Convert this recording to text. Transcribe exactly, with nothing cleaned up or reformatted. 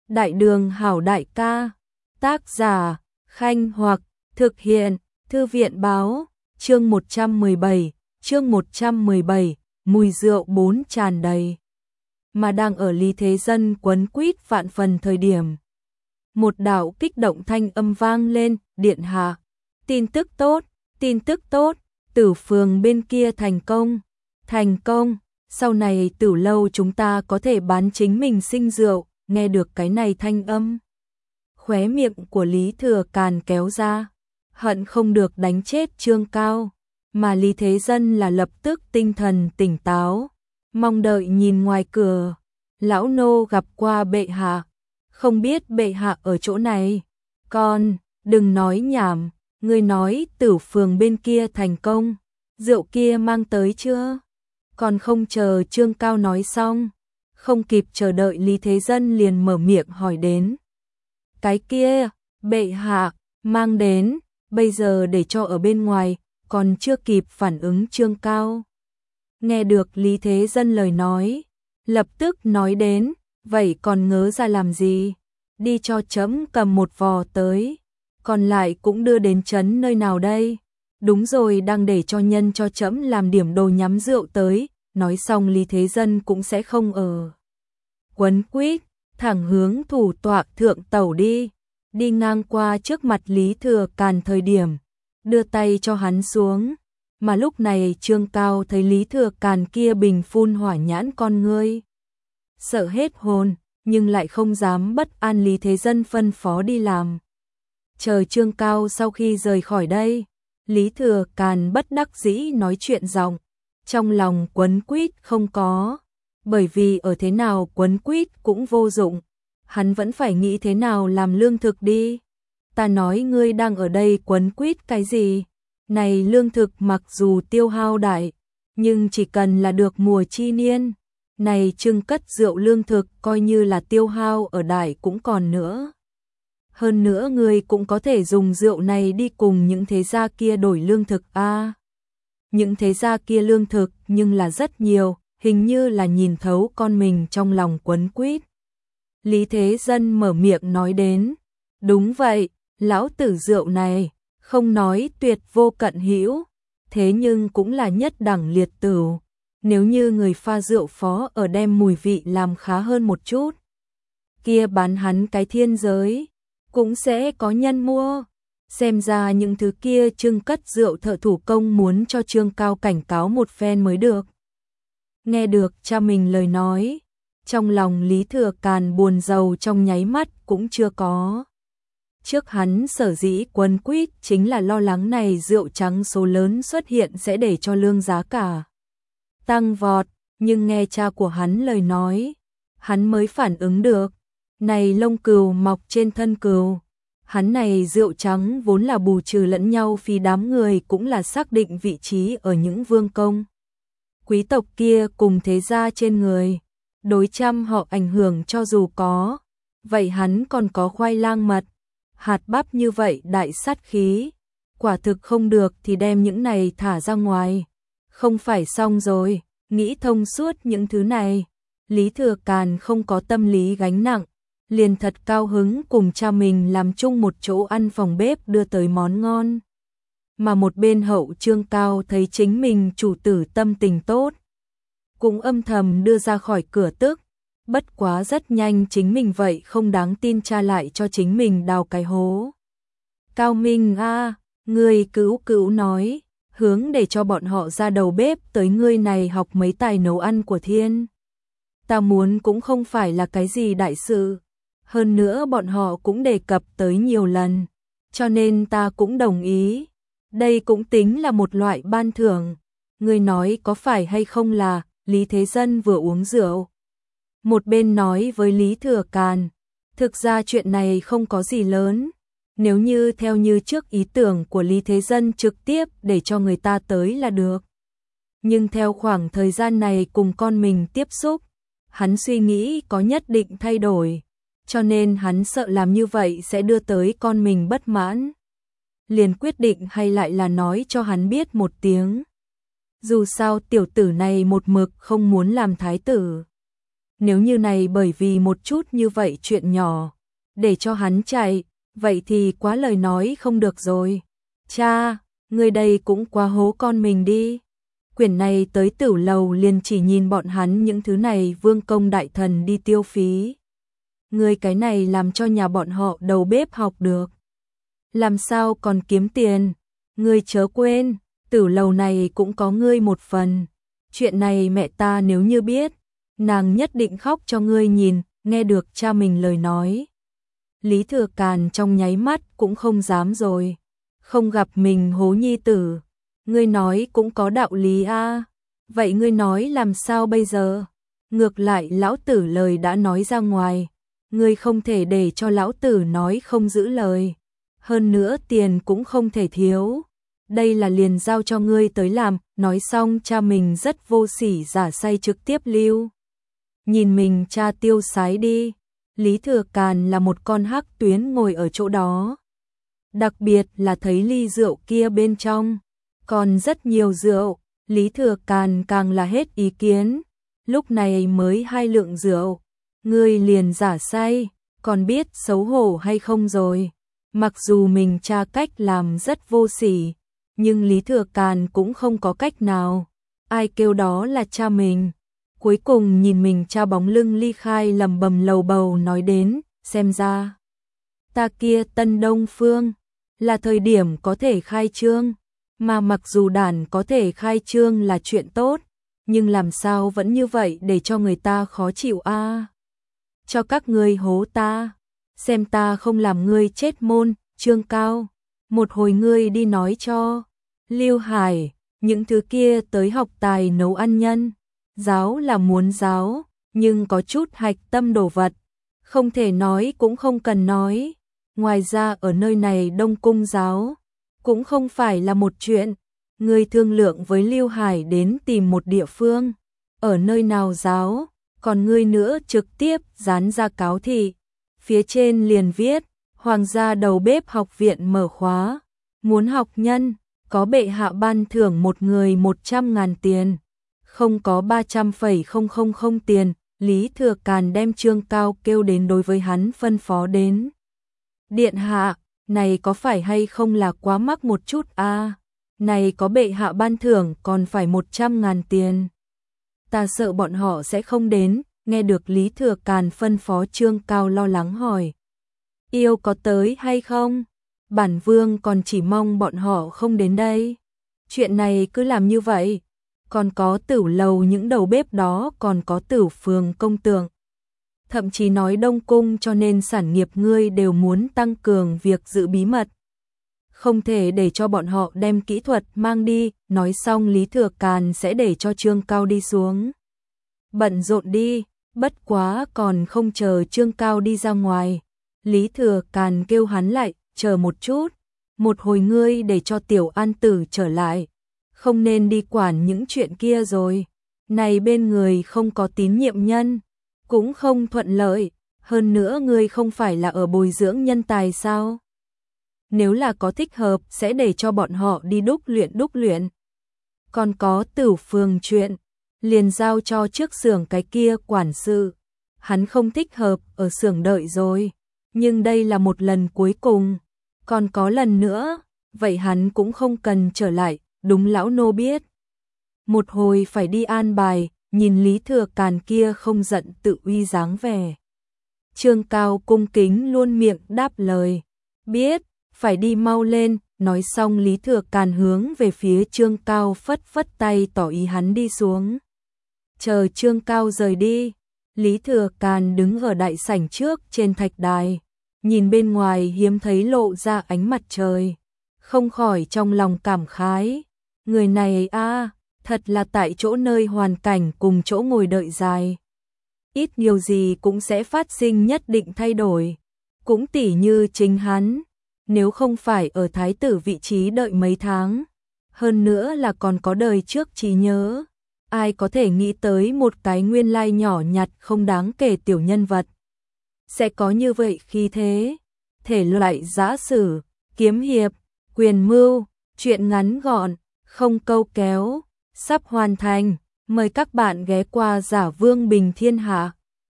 Đại đường hảo đại ca, tác giả, Khanh Hoặc, thực hiện, Thư viện báo, chương một trăm mười bảy, chương một trăm mười bảy, mùi rượu bốn tràn đầy. Mà đang ở Lý Thế Dân quấn quýt vạn phần thời điểm. Một đạo kích động thanh âm vang lên, điện hạ. Tin tức tốt, tin tức tốt, Tử Phường bên kia thành công, thành công, sau này Tử lâu chúng ta có thể bán chính mình sinh rượu. Nghe được cái này thanh âm, khóe miệng của Lý Thừa Càn kéo ra, hận không được đánh chết Trương Cao, mà Lý Thế Dân là lập tức tinh thần tỉnh táo, mong đợi nhìn ngoài cửa, lão nô gặp qua bệ hạ, không biết bệ hạ ở chỗ này, con, đừng nói nhảm, ngươi nói Tử Phường bên kia thành công, rượu kia mang tới chưa? Còn không chờ Trương Cao nói xong. Không kịp chờ đợi Lý Thế Dân liền mở miệng hỏi đến. Cái kia, bệ hạ, mang đến, bây giờ để cho ở bên ngoài, còn chưa kịp phản ứng Trương Cao. Nghe được Lý Thế Dân lời nói, lập tức nói đến, vậy còn ngớ ra làm gì, đi cho chấm cầm một vò tới, còn lại cũng đưa đến trấn nơi nào đây, đúng rồi đang để cho nhân cho chấm làm điểm đồ nhắm rượu tới. Nói xong Lý Thế Dân cũng sẽ không ở quấn quýt, thẳng hướng thủ tọa thượng tẩu đi, đi ngang qua trước mặt Lý Thừa Càn thời điểm, đưa tay cho hắn xuống, mà lúc này Trương Cao thấy Lý Thừa Càn kia bình phun hỏa nhãn con ngươi, sợ hết hồn, nhưng lại không dám bất an Lý Thế Dân phân phó đi làm. Chờ Trương Cao sau khi rời khỏi đây, Lý Thừa Càn bất đắc dĩ nói chuyện giọng. Trong lòng quấn quýt không có, bởi vì ở thế nào quấn quýt cũng vô dụng, hắn vẫn phải nghĩ thế nào làm lương thực đi. Ta nói ngươi đang ở đây quấn quýt cái gì? Này lương thực mặc dù tiêu hao đại, nhưng chỉ cần là được mùa chi niên, này trưng cất rượu lương thực coi như là tiêu hao ở đại cũng còn nữa. Hơn nữa ngươi cũng có thể dùng rượu này đi cùng những thế gia kia đổi lương thực a. À, những thế gia kia lương thực nhưng là rất nhiều, hình như là nhìn thấu con mình trong lòng quấn quýt. Lý Thế Dân mở miệng nói đến, đúng vậy, lão tử rượu này, không nói tuyệt vô cận hữu, thế nhưng cũng là nhất đẳng liệt tửu, nếu như người pha rượu phó ở đem mùi vị làm khá hơn một chút, kia bán hắn cái thiên giới, cũng sẽ có nhân mua. Xem ra những thứ kia trưng cất rượu thợ thủ công muốn cho Trương Cao cảnh cáo một phen mới được. Nghe được cha mình lời nói, trong lòng Lý Thừa Càn buồn rầu trong nháy mắt cũng chưa có. Trước hắn sở dĩ quấn quýt chính là lo lắng này rượu trắng số lớn xuất hiện sẽ để cho lương giá cả tăng vọt, nhưng nghe cha của hắn lời nói, hắn mới phản ứng được, này lông cừu mọc trên thân cừu. Hắn này rượu trắng vốn là bù trừ lẫn nhau vì đám người cũng là xác định vị trí ở những vương công. Quý tộc kia cùng thế gia trên người, đối trăm họ ảnh hưởng cho dù có, vậy hắn còn có khoai lang mật, hạt bắp như vậy đại sát khí, quả thực không được thì đem những này thả ra ngoài, không phải xong rồi, nghĩ thông suốt những thứ này, Lý Thừa Càn không có tâm lý gánh nặng. Liền thật cao hứng cùng cha mình làm chung một chỗ ăn phòng bếp đưa tới món ngon. Mà một bên hậu Trương Cao thấy chính mình chủ tử tâm tình tốt, cũng âm thầm đưa ra khỏi cửa tức, bất quá rất nhanh chính mình vậy không đáng tin cha lại cho chính mình đào cái hố. Cao Minh a, à, ngươi cứu cứu nói, hướng để cho bọn họ ra đầu bếp tới ngươi này học mấy tài nấu ăn của thiên. Ta muốn cũng không phải là cái gì đại sự. Hơn nữa bọn họ cũng đề cập tới nhiều lần, cho nên ta cũng đồng ý. Đây cũng tính là một loại ban thưởng. Ngươi nói có phải hay không là Lý Thế Dân vừa uống rượu. Một bên nói với Lý Thừa Càn, thực ra chuyện này không có gì lớn. Nếu như theo như trước ý tưởng của Lý Thế Dân trực tiếp để cho người ta tới là được. Nhưng theo khoảng thời gian này cùng con mình tiếp xúc, hắn suy nghĩ có nhất định thay đổi. Cho nên hắn sợ làm như vậy sẽ đưa tới con mình bất mãn. Liền quyết định hay lại là nói cho hắn biết một tiếng. Dù sao tiểu tử này một mực không muốn làm thái tử. Nếu như này bởi vì một chút như vậy chuyện nhỏ, để cho hắn chạy, vậy thì quá lời nói không được rồi. Cha, người đây cũng quá hố con mình đi. Quyển này tới Tử Lầu liền chỉ nhìn bọn hắn những thứ này vương công đại thần đi tiêu phí. Người cái này làm cho nhà bọn họ đầu bếp học được. Làm sao còn kiếm tiền? Ngươi chớ quên, Tử Lầu này cũng có ngươi một phần. Chuyện này mẹ ta nếu như biết, nàng nhất định khóc cho ngươi nhìn. Nghe được cha mình lời nói, Lý Thừa Càn trong nháy mắt cũng không dám rồi. Không gặp mình hố nhi tử, ngươi nói cũng có đạo lý a. Vậy ngươi nói làm sao bây giờ? Ngược lại lão tử lời đã nói ra ngoài, ngươi không thể để cho lão tử nói không giữ lời. Hơn nữa tiền cũng không thể thiếu. Đây là liền giao cho ngươi tới làm. Nói xong cha mình rất vô sỉ giả say trực tiếp lưu. Nhìn mình cha tiêu sái đi. Lý Thừa Càn là một con hắc tuyến ngồi ở chỗ đó. Đặc biệt là thấy ly rượu kia bên trong còn rất nhiều rượu, Lý Thừa Càn càng là hết ý kiến. Lúc này mới hai lượng rượu, ngươi liền giả say, còn biết xấu hổ hay không rồi. Mặc dù mình cha cách làm rất vô sỉ, nhưng Lý Thừa Càn cũng không có cách nào. Ai kêu đó là cha mình. Cuối cùng nhìn mình cha bóng lưng ly khai lầm bầm lầu bầu nói đến, xem ra ta kia Tân Đông Phương là thời điểm có thể khai trương. Mà mặc dù đàn có thể khai trương là chuyện tốt, nhưng làm sao vẫn như vậy để cho người ta khó chịu a? À? Cho các ngươi hố ta, xem ta không làm ngươi chết môn. Trương Cao, một hồi ngươi đi nói cho Lưu Hải, những thứ kia tới học tài nấu ăn nhân. Giáo là muốn giáo, nhưng có chút hạch tâm đồ vật, không thể nói cũng không cần nói. Ngoài ra ở nơi này Đông Cung giáo cũng không phải là một chuyện. Ngươi thương lượng với Lưu Hải đến tìm một địa phương, ở nơi nào giáo, còn ngươi nữa trực tiếp dán ra cáo thị. Phía trên liền viết, Hoàng gia đầu bếp học viện mở khóa, muốn học nhân, có bệ hạ ban thưởng một người một trăm ngàn tiền, không có ba trăm phẩy không không không tiền. Lý Thừa Càn đem Trương Cao kêu đến đối với hắn phân phó đến. Điện hạ, này có phải hay không là quá mắc một chút a? À? Này có bệ hạ ban thưởng còn phải một trăm ngàn tiền. Ta sợ bọn họ sẽ không đến. Nghe được Lý Thừa Càn phân phó, Trương Cao lo lắng hỏi. Yêu có tới hay không? Bản vương còn chỉ mong bọn họ không đến đây. Chuyện này cứ làm như vậy. Còn có Tử Lầu những đầu bếp đó, còn có Tử Phường công tượng. Thậm chí nói Đông Cung cho nên sản nghiệp ngươi đều muốn tăng cường việc giữ bí mật. Không thể để cho bọn họ đem kỹ thuật mang đi. Nói xong Lý Thừa Càn sẽ để cho Trương Cao đi xuống. Bận rộn đi, bất quá còn không chờ Trương Cao đi ra ngoài. Lý Thừa Càn kêu hắn lại, chờ một chút. Một hồi ngươi để cho Tiểu An Tử trở lại. Không nên đi quản những chuyện kia rồi. Này bên người không có tín nhiệm nhân, cũng không thuận lợi. Hơn nữa ngươi không phải là ở bồi dưỡng nhân tài sao? Nếu là có thích hợp sẽ để cho bọn họ đi đúc luyện đúc luyện. Còn có Tử Phường chuyện, liền giao cho trước xưởng cái kia quản sự. Hắn không thích hợp ở xưởng đợi rồi. Nhưng đây là một lần cuối cùng. Còn có lần nữa, vậy hắn cũng không cần trở lại. Đúng lão nô biết. Một hồi phải đi an bài, nhìn Lý Thừa Càn kia không giận tự uy dáng vẻ. Trương Cao cung kính luôn miệng đáp lời. Biết, phải đi mau lên. Nói xong Lý Thừa Càn hướng về phía Trương Cao phất phất tay tỏ ý hắn đi xuống. Chờ Trương Cao rời đi, Lý Thừa Càn đứng ở đại sảnh trước trên thạch đài. Nhìn bên ngoài hiếm thấy lộ ra ánh mặt trời. Không khỏi trong lòng cảm khái. Người này a, thật là tại chỗ nơi hoàn cảnh cùng chỗ ngồi đợi dài. Ít nhiều gì cũng sẽ phát sinh nhất định thay đổi. Cũng tỉ như chính hắn, nếu không phải ở thái tử vị trí đợi mấy tháng, hơn nữa là còn có đời trước trí nhớ, ai có thể nghĩ tới một cái nguyên lai nhỏ nhặt không đáng kể tiểu nhân vật sẽ có như vậy khi thế. Thể loại giã sử, kiếm hiệp, quyền mưu, chuyện ngắn gọn, không câu kéo, sắp hoàn thành. Mời các bạn ghé qua Giả Vương Bình Thiên Hạ.